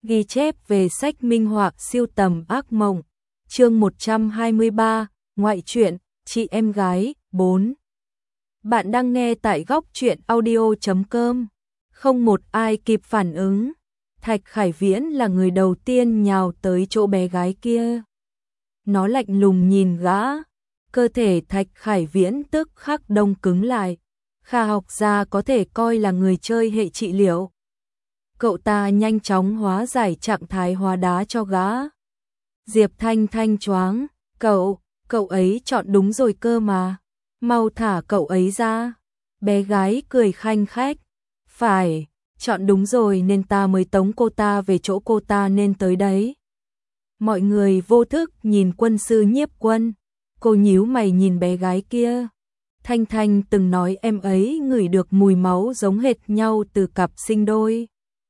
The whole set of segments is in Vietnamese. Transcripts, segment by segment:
Ghi chép về sách minh họa siêu tầm ác mộng. Chương 123, ngoại truyện, chị em gái, 4. Bạn đang nghe tại góc truyện audio.com. Không một ai kịp phản ứng. Thạch Khải Viễn là người đầu tiên nhào tới chỗ bé gái kia. Nó lạnh lùng nhìn gã. Cơ thể Thạch Khải Viễn tức khắc đông cứng lại. Kha học gia có thể coi là người chơi hệ trị liệu. Cậu ta nhanh chóng hóa giải trạng thái hóa đá cho gã. Diệp Thanh Thanh choáng, cậu ấy chọn đúng rồi cơ mà. Mau thả cậu ấy ra. Bé gái cười khanh khách. Phải, chọn đúng rồi nên ta mới tống cô ta về chỗ cô ta nên tới đấy. Mọi người vô thức nhìn quân sư Nhiếp Quân. Cô nhíu mày nhìn bé gái kia. Thanh Thanh từng nói em ấy ngửi được mùi máu giống hệt nhau từ cặp sinh đôi.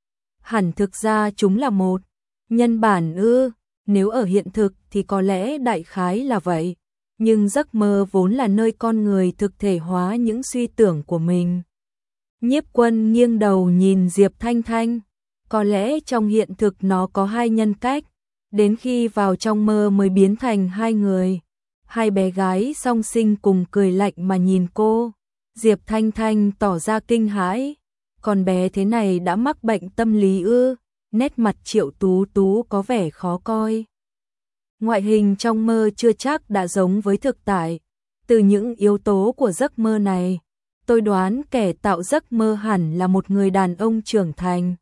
Hẳn thực ra chúng là một nhân bản ư, nếu ở hiện thực thì có lẽ đại khái là vậy, nhưng giấc mơ vốn là nơi con người thực thể hóa những suy tưởng của mình. Nhiếp Quân nghiêng đầu nhìn Diệp Thanh Thanh, có lẽ trong hiện thực nó có hai nhân cách, đến khi vào trong mơ mới biến thành hai người. Hai bé gái song sinh cùng cười lạnh mà nhìn cô, Diệp Thanh Thanh tỏ ra kinh hãi. Con bé thế này đã mắc bệnh tâm lý ư? Nét mặt Triệu Tú Tú có vẻ khó coi. Ngoại hình trong mơ chưa chắc đã giống với thực tại. Từ những yếu tố của giấc mơ này, tôi đoán kẻ tạo giấc mơ hẳn là một người đàn ông trưởng thành.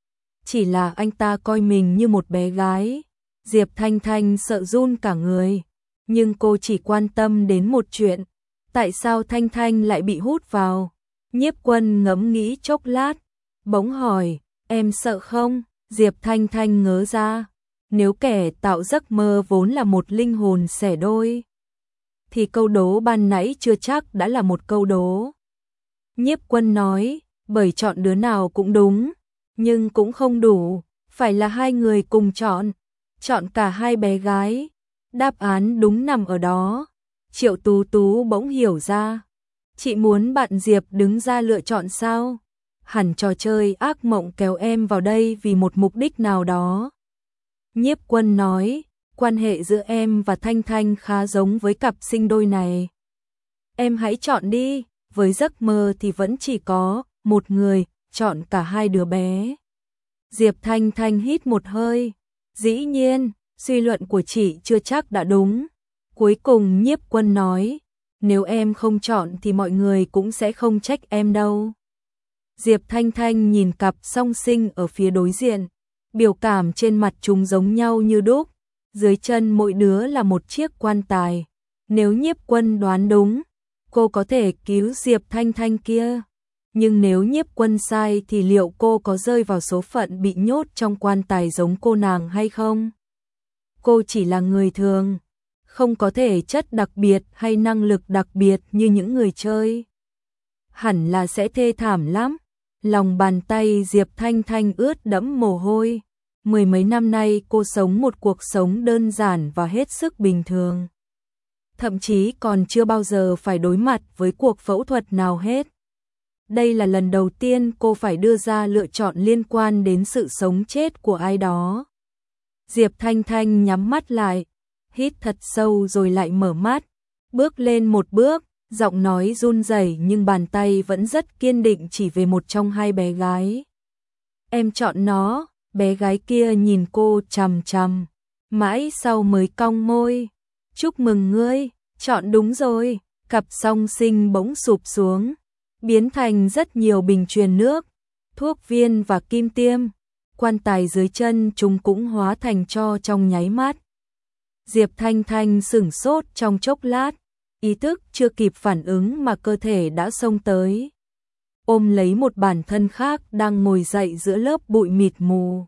Chỉ là anh ta coi mình như một bé gái. Diệp Thanh Thanh sợ run cả người, nhưng cô chỉ quan tâm đến một chuyện. Tại sao Thanh Thanh lại bị hút vào? Nhiếp Quân ngẫm nghĩ chốc lát, bỗng hỏi, em sợ không? Diệp Thanh Thanh ngớ ra, nếu kẻ tạo giấc mơ vốn là một linh hồn xẻ đôi, thì câu đố ban nãy chưa chắc đã là một câu đố. Nhiếp Quân nói, bởi chọn đứa nào cũng đúng, nhưng cũng không đủ, phải là hai người cùng chọn cả hai bé gái. Đáp án đúng nằm ở đó. Triệu Tú Tú bỗng hiểu ra. Chị muốn bạn Diệp đứng ra lựa chọn sao? Hẳn trò chơi ác mộng kéo em vào đây vì một mục đích nào đó. Nhiếp Quân nói, quan hệ giữa em và Thanh Thanh khá giống với cặp sinh đôi này. Em hãy chọn đi, với giấc mơ thì vẫn chỉ có một người, chọn cả hai đứa bé. Diệp Thanh Thanh hít một hơi, dĩ nhiên, suy luận của chị chưa chắc đã đúng. Cuối cùng Nhiếp Quân nói, nếu em không chọn thì mọi người cũng sẽ không trách em đâu. Diệp Thanh Thanh nhìn cặp song sinh ở phía đối diện, biểu cảm trên mặt chúng giống nhau như đúc, dưới chân mỗi đứa là một chiếc quan tài. Nếu Nhiếp Quân đoán đúng, cô có thể cứu Diệp Thanh Thanh kia. Nhưng nếu Nhiếp Quân sai thì liệu cô có rơi vào số phận bị nhốt trong quan tài giống cô nàng hay không? Cô chỉ là người thường, không có thể chất đặc biệt hay năng lực đặc biệt như những người chơi. Hẳn là sẽ thê thảm lắm. Lòng bàn tay Diệp Thanh Thanh ướt đẫm mồ hôi. Mười mấy năm nay cô sống một cuộc sống đơn giản và hết sức bình thường. Thậm chí còn chưa bao giờ phải đối mặt với cuộc phẫu thuật nào hết. Đây là lần đầu tiên cô phải đưa ra lựa chọn liên quan đến sự sống chết của ai đó. Diệp Thanh Thanh nhắm mắt lại, hít thật sâu rồi lại mở mắt, bước lên một bước, giọng nói run rẩy nhưng bàn tay vẫn rất kiên định chỉ về một trong hai bé gái. Em chọn nó. Bé gái kia nhìn cô chằm chằm, mãi sau mới cong môi. Chúc mừng ngươi, chọn đúng rồi. Cặp song sinh bỗng sụp xuống, biến thành rất nhiều bình truyền nước, thuốc viên và kim tiêm. Quan tài dưới chân chúng cũng hóa thành tro trong nháy mắt. Diệp Thanh Thanh sửng sốt trong chốc lát, ý thức chưa kịp phản ứng mà cơ thể đã xông tới, ôm lấy một bản thân khác đang ngồi dậy giữa lớp bụi mịt mù.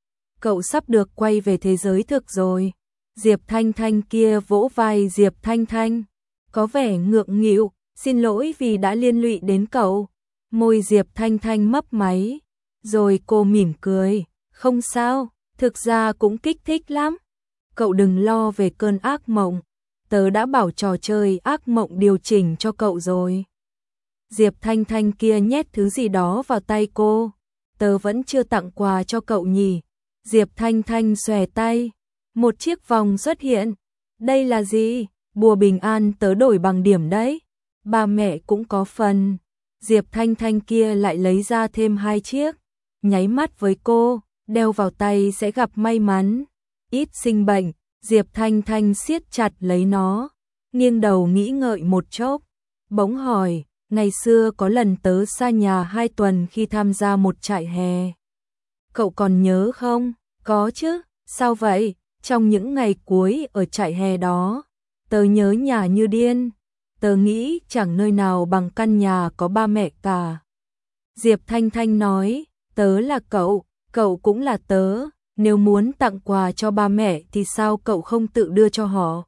Cậu sắp được quay về thế giới thực rồi. Diệp Thanh Thanh kia vỗ vai Diệp Thanh Thanh, có vẻ ngượng nghịu, xin lỗi vì đã liên lụy đến cậu. Môi Diệp Thanh Thanh mấp máy, rồi cô mỉm cười, không sao, thực ra cũng kích thích lắm. Cậu đừng lo về cơn ác mộng, tớ đã bảo trò chơi ác mộng điều chỉnh cho cậu rồi. Diệp Thanh Thanh kia nhét thứ gì đó vào tay cô, tớ vẫn chưa tặng quà cho cậu nhỉ? Diệp Thanh Thanh xòe tay, một chiếc vòng xuất hiện. Đây là gì? Bùa bình an tớ đổi bằng điểm đấy. Ba mẹ cũng có phần. Diệp Thanh Thanh kia lại lấy ra thêm 2 chiếc. Nháy mắt với cô, đeo vào tay sẽ gặp may mắn. Ít sinh bệnh, Diệp Thanh Thanh siết chặt lấy nó. Nghiêng đầu nghĩ ngợi một chốc. Bỗng hỏi, ngày xưa có lần tớ xa nhà 2 tuần khi tham gia một trại hè. Cậu còn nhớ không? Có chứ, sao vậy? Trong những ngày cuối ở trại hè đó, tớ nhớ nhà như điên. Tớ nghĩ chẳng nơi nào bằng căn nhà có ba mẹ cả. Diệp Thanh Thanh nói, tớ là cậu, cậu cũng là tớ. Nếu muốn tặng quà cho ba mẹ thì sao cậu không tự đưa cho họ?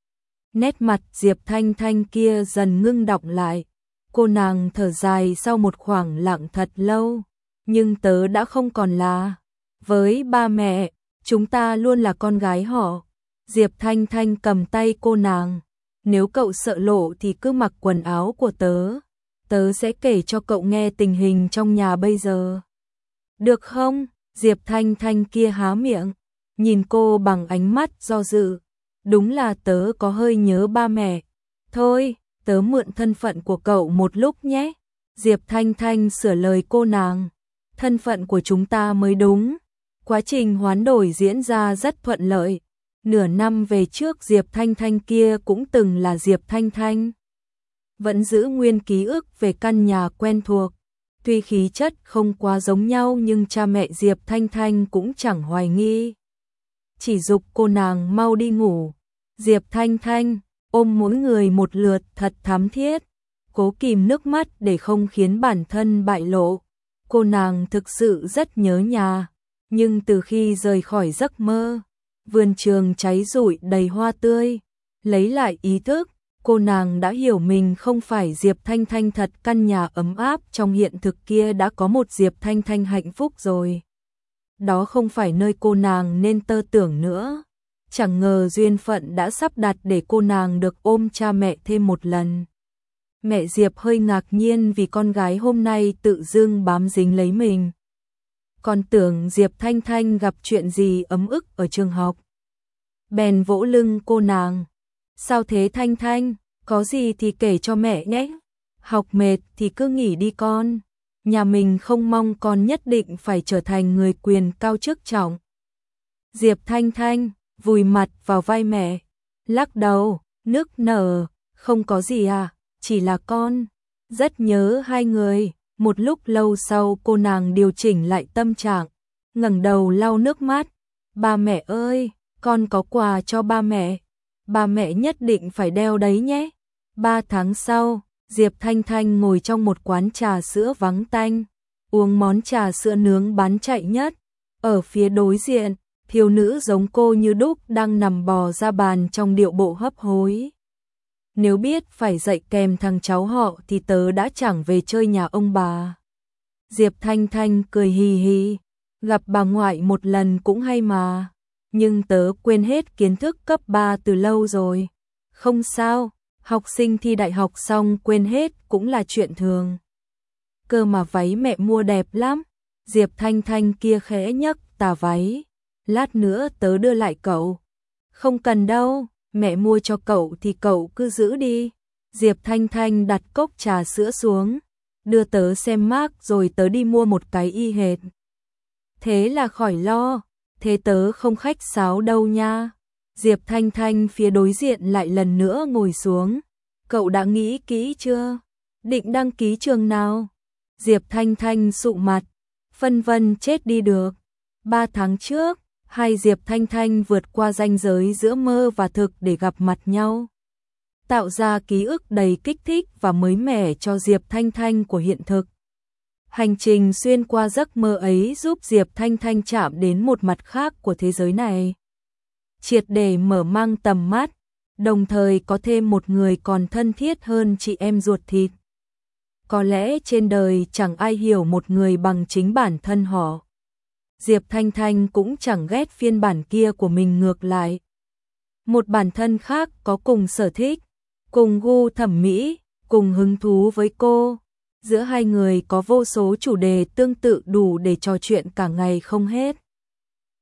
Nét mặt Diệp Thanh Thanh kia dần ngưng đọng lại. Cô nàng thở dài sau một khoảng lặng thật lâu. Nhưng tớ đã không còn là. Với ba mẹ, chúng ta luôn là con gái họ. Diệp Thanh Thanh cầm tay cô nàng. Nếu cậu sợ lộ thì cứ mặc quần áo của tớ. Tớ sẽ kể cho cậu nghe tình hình trong nhà bây giờ. Được không? Diệp Thanh Thanh kia há miệng. Nhìn cô bằng ánh mắt do dự. Đúng là tớ có hơi nhớ ba mẹ. Thôi, tớ mượn thân phận của cậu một lúc nhé. Diệp Thanh Thanh sửa lời cô nàng. Thân phận của chúng ta mới đúng. Quá trình hoán đổi diễn ra rất thuận lợi. Nửa năm về trước Diệp Thanh Thanh kia cũng từng là Diệp Thanh Thanh. Vẫn giữ nguyên ký ức về căn nhà quen thuộc. Tuy khí chất không quá giống nhau nhưng cha mẹ Diệp Thanh Thanh cũng chẳng hoài nghi. Chỉ giục cô nàng mau đi ngủ. Diệp Thanh Thanh ôm mỗi người một lượt thật thắm thiết. Cố kìm nước mắt để không khiến bản thân bại lộ. Cô nàng thực sự rất nhớ nhà. Nhưng từ khi rời khỏi giấc mơ, vườn trường cháy rụi đầy hoa tươi. Lấy lại ý thức, cô nàng đã hiểu mình không phải Diệp Thanh Thanh thật. Căn nhà ấm áp trong hiện thực kia đã có một Diệp Thanh Thanh hạnh phúc rồi. Đó không phải nơi cô nàng nên tơ tưởng nữa. Chẳng ngờ duyên phận đã sắp đặt để cô nàng được ôm cha mẹ thêm một lần. Mẹ Diệp hơi ngạc nhiên vì con gái hôm nay tự dưng bám dính lấy mình. Còn tưởng Diệp Thanh Thanh gặp chuyện gì ấm ức ở trường học. Bèn vỗ lưng cô nàng. Sao thế Thanh Thanh, có gì thì kể cho mẹ nhé. Học mệt thì cứ nghỉ đi con. Nhà mình không mong con nhất định phải trở thành người quyền cao chức trọng. Diệp Thanh Thanh vùi mặt vào vai mẹ, lắc đầu, nức nở, không có gì à, chỉ là con rất nhớ hai người. Một lúc lâu sau cô nàng điều chỉnh lại tâm trạng, ngẩng đầu lau nước mắt. Ba mẹ ơi, con có quà cho ba mẹ. Ba mẹ nhất định phải đeo đấy nhé. 3 tháng sau, Diệp Thanh Thanh ngồi trong một quán trà sữa vắng tanh, uống món trà sữa nướng bán chạy nhất. Ở phía đối diện, thiếu nữ giống cô như đúc đang nằm bò ra bàn trong điệu bộ hấp hối. Nếu biết phải dạy kèm thằng cháu họ thì tớ đã chẳng về chơi nhà ông bà. Diệp Thanh Thanh cười hì hì, gặp bà ngoại một lần cũng hay mà. Nhưng tớ quên hết kiến thức cấp 3 từ lâu rồi. Không sao, học sinh thi đại học xong quên hết cũng là chuyện thường. Cơ mà váy mẹ mua đẹp lắm. Diệp Thanh Thanh kia khẽ nhấc tà váy. Lát nữa tớ đưa lại cậu. Không cần đâu, mẹ mua cho cậu thì cậu cứ giữ đi. Diệp Thanh Thanh đặt cốc trà sữa xuống, đưa tớ xem mác rồi tớ đi mua một cái y hệt. Thế là khỏi lo, thế tớ không khách sáo đâu nha. Diệp Thanh Thanh phía đối diện lại lần nữa ngồi xuống. Cậu đã nghĩ kỹ chưa? Định đăng ký trường nào? Diệp Thanh Thanh sụ mặt, phân vân chết đi được. 3 tháng trước, hai Diệp Thanh Thanh vượt qua ranh giới giữa mơ và thực để gặp mặt nhau. Tạo ra ký ức đầy kích thích và mới mẻ cho Diệp Thanh Thanh của hiện thực. Hành trình xuyên qua giấc mơ ấy giúp Diệp Thanh Thanh chạm đến một mặt khác của thế giới này. Triệt để mở mang tầm mắt, đồng thời có thêm một người còn thân thiết hơn chị em ruột thịt. Có lẽ trên đời chẳng ai hiểu một người bằng chính bản thân họ. Diệp Thanh Thanh cũng chẳng ghét phiên bản kia của mình, ngược lại. Một bản thân khác có cùng sở thích, cùng gu thẩm mỹ, cùng hứng thú với cô. Giữa hai người có vô số chủ đề tương tự đủ để trò chuyện cả ngày không hết.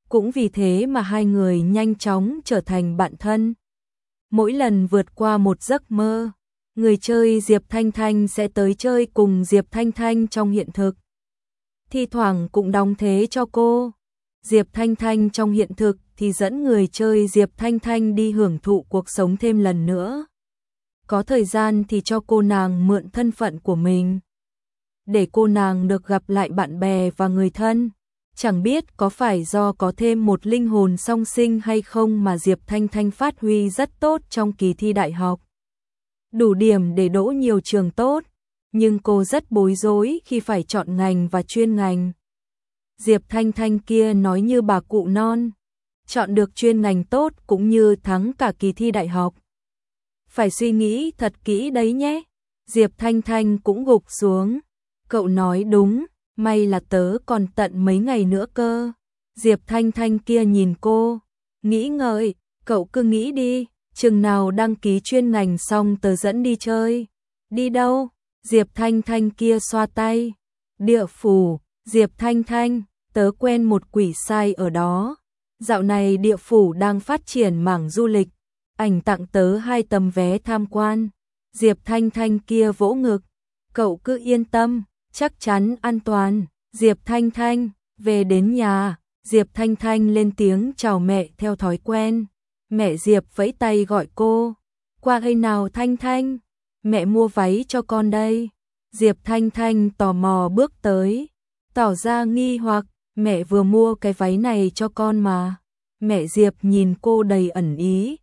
Cũng vì thế mà hai người nhanh chóng trở thành bạn thân. Mỗi lần vượt qua một giấc mơ, người chơi Diệp Thanh Thanh sẽ tới chơi cùng Diệp Thanh Thanh trong hiện thực. Thi thoảng cũng đóng thế cho cô. Diệp Thanh Thanh trong hiện thực thì dẫn người chơi Diệp Thanh Thanh đi hưởng thụ cuộc sống thêm lần nữa. Có thời gian thì cho cô nàng mượn thân phận của mình, để cô nàng được gặp lại bạn bè và người thân. Chẳng biết có phải do có thêm một linh hồn song sinh hay không mà Diệp Thanh Thanh phát huy rất tốt trong kỳ thi đại học. Đủ điểm để đỗ nhiều trường tốt, nhưng cô rất bối rối khi phải chọn ngành và chuyên ngành. Diệp Thanh Thanh kia nói như bà cụ non, chọn được chuyên ngành tốt cũng như thắng cả kỳ thi đại học. Phải suy nghĩ thật kỹ đấy nhé. Diệp Thanh Thanh cũng gục xuống. Cậu nói đúng, may là tớ còn tận mấy ngày nữa cơ. Diệp Thanh Thanh kia nhìn cô, nghĩ ngợi, cậu cứ nghĩ đi, chừng nào đăng ký chuyên ngành xong tớ dẫn đi chơi. Đi đâu? Diệp Thanh Thanh kia xoa tay. Địa phủ. Diệp Thanh Thanh, tớ quen một quỷ sai ở đó. Dạo này địa phủ đang phát triển mảng du lịch. Ảnh tặng tớ 2 tấm vé tham quan. Diệp Thanh Thanh kia vỗ ngực. Cậu cứ yên tâm, chắc chắn an toàn. Diệp Thanh Thanh, về đến nhà, Diệp Thanh Thanh lên tiếng chào mẹ theo thói quen. Mẹ Diệp vẫy tay gọi cô. Qua đây nào Thanh Thanh, mẹ mua váy cho con đây. Diệp Thanh Thanh tò mò bước tới, tỏ ra nghi hoặc, mẹ vừa mua cái váy này cho con mà. Mẹ Diệp nhìn cô đầy ẩn ý,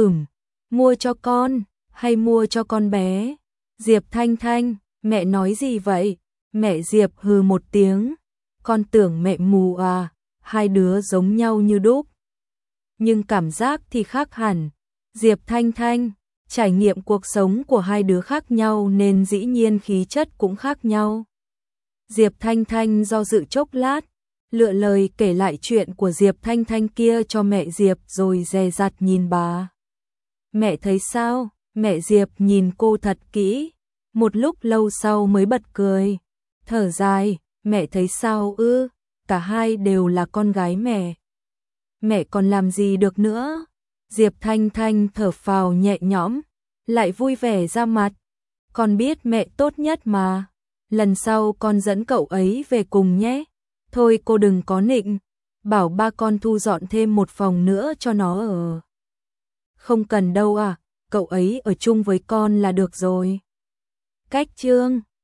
mua cho con, hay mua cho con bé? Diệp Thanh Thanh, mẹ nói gì vậy? Mẹ Diệp hừ một tiếng, con tưởng mẹ mù à, hai đứa giống nhau như đúc. Nhưng cảm giác thì khác hẳn. Diệp Thanh Thanh, trải nghiệm cuộc sống của hai đứa khác nhau nên dĩ nhiên khí chất cũng khác nhau. Diệp Thanh Thanh do dự chốc lát, lựa lời kể lại chuyện của Diệp Thanh Thanh kia cho mẹ Diệp rồi dè dặt nhìn bà. Mẹ thấy sao? Mẹ Diệp nhìn cô thật kỹ, một lúc lâu sau mới bật cười, thở dài, mẹ thấy sao ư? Cả hai đều là con gái mẹ. Mẹ còn làm gì được nữa? Diệp Thanh Thanh thở phào nhẹ nhõm, lại vui vẻ ra mặt. Con biết mẹ tốt nhất mà, lần sau con dẫn cậu ấy về cùng nhé. Thôi cô đừng có nịnh, bảo ba con thu dọn thêm một phòng nữa cho nó ở. Không cần đâu à, cậu ấy ở chung với con là được rồi. Cách chương